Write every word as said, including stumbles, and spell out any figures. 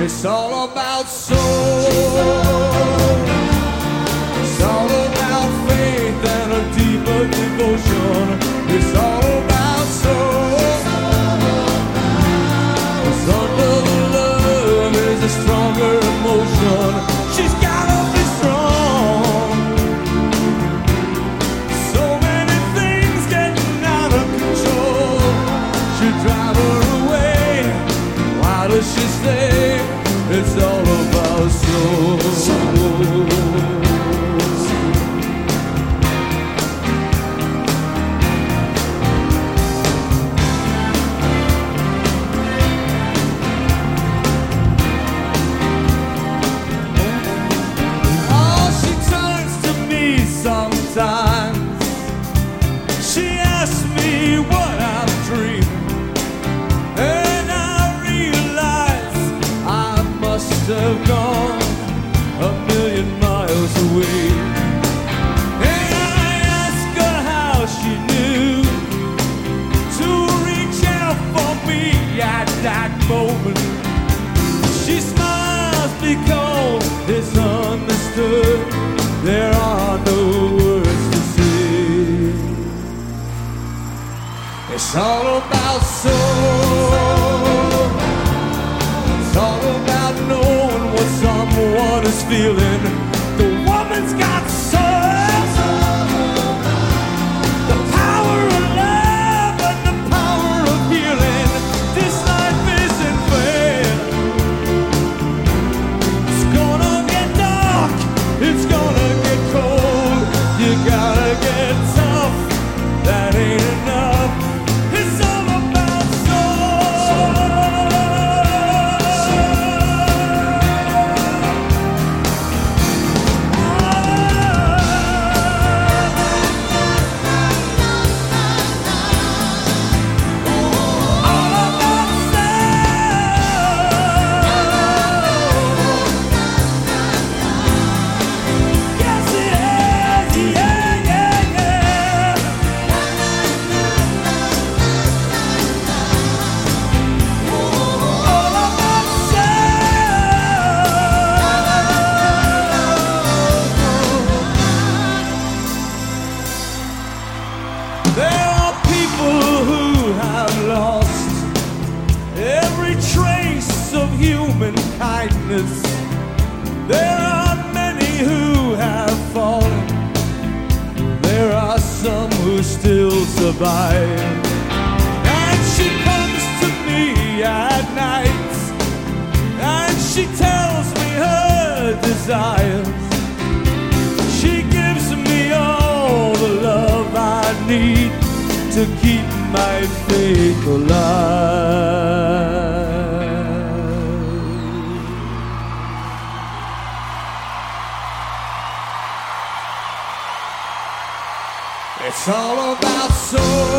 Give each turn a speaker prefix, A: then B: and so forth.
A: It's all about soul. It's all about faith and a deeper devotion. It's all about soul. Cause under the love is a stronger emotion. She's gotta be strong. So many things getting out of control. Should drive her away. Why does she stay? It's all about soul. Oh, she turns to me sometimes. She asks me what I'm dreaming, and I realize I must have gone a million miles away. And I ask her how she knew to reach out for me at that moment. She smiles because it's understood. There are no words to say. It's all about soul. It's all about knowing what someone is feeling. The woman's got soul. The power of love and the power of healing. This life isn't fair. It's gonna get dark. It's gonna get cold. You gotta get tough. That ain't enough. It's all about soul. All about soul. Yes, it is. Yeah, yeah, yeah. All about soul. There are people who have lost every trace of human kindness. There are many who have fallen. There are some who still survive. And she comes to me at night, and she tells me her desires. She gives me all the love I need to keep my faith alive. It's all about soul.